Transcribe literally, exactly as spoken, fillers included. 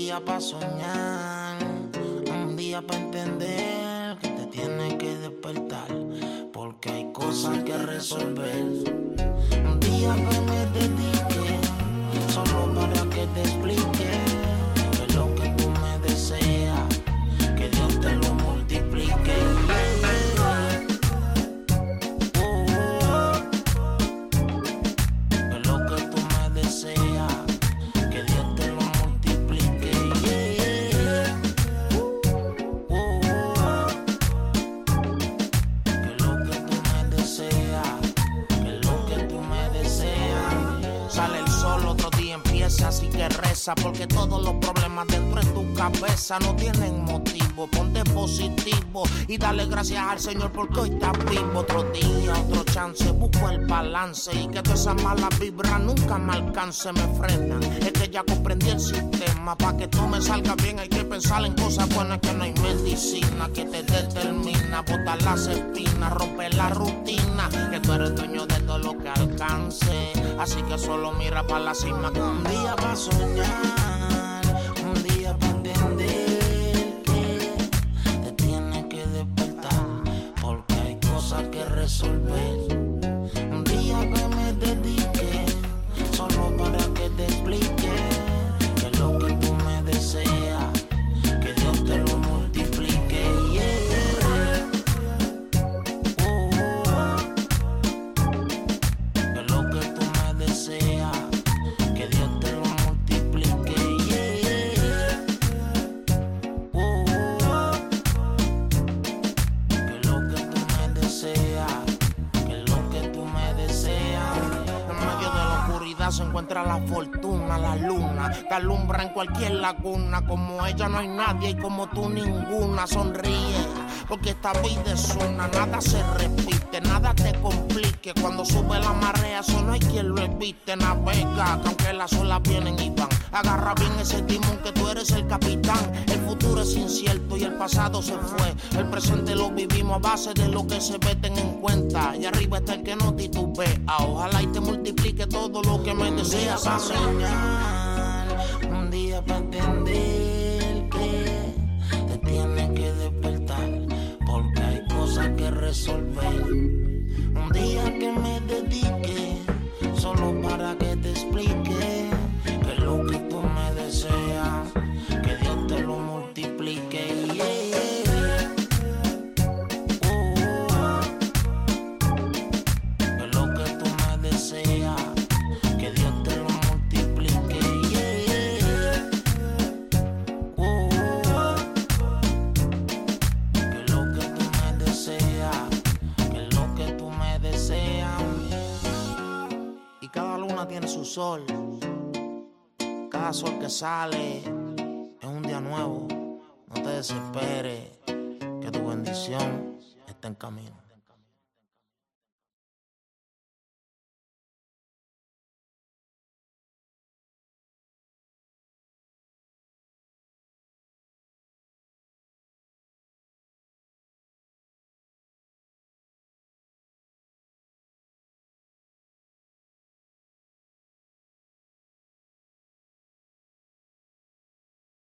día para soñar, un día para entender que te tienes que despertar, porque hay cosas que resolver. Un día que me dedique, solo para que te explique que lo que tú me deseas, que Dios te lo multiplique. Así que reza, porque todos los problemas dentro de tu cabeza no tienen motivo. Ponte positivo y dale gracias al Señor porque hoy estás vivo. Otro día, otro chance, busco el balance y que todas esas malas vibras nunca me alcance, me frenan. Es que ya comprendí el sistema, pa' que tú me salgas bien hay que pensar en cosas buenas, que no hay medicina que te determina. Botar las espinas, romper la rutina, que tú eres dueño de todo lo que alcance. Así que solo mira pa' la cima, que un día para soñar, un día para entender que te tienes que despertar, porque hay cosas que resolver. Un día que me dedique, solo para que te explique que lo que tú me deseas, que Dios te lo multiplique. Yeah. Oh, oh. Que lo que tú me deseas, que Dios te lo multiplique, yeah. Oh, oh. Que lo que tú me deseas, que lo que tú me deseas. En medio de la oscuridad se encuentra la fortuna, la luna, que alumbra en cualquier laguna. Como ella no hay nadie y como tú ninguna. Sonríe, porque esta vida es una, nada se repite, nada te complique. Cuando sube la marea, eso no hay quien lo evite. Navega, que aunque las olas vienen y van, agarra bien ese timón que tú eres el capitán. El futuro es incierto y el pasado se fue. El presente lo vivimos a base de lo que se ve, ten en cuenta. Y arriba está el que no titubea. Ojalá y te multiplique todo lo que me deseas. Un día para soñar, un día para entender que te tienes que despertar, porque hay cosas que resolver. Un día que me dedique, solo para que te explique que lo que tú me deseas, que Dios te lo multiplique. Yeah. Oh, oh. Que lo que tú me deseas, que Dios te lo multiplique. Yeah. Oh, oh. Que lo que tú me deseas, que lo que tú me deseas. Y cada luna tiene su sol, cada sol que sale es un día nuevo. No te desesperes, que tu bendición está en camino.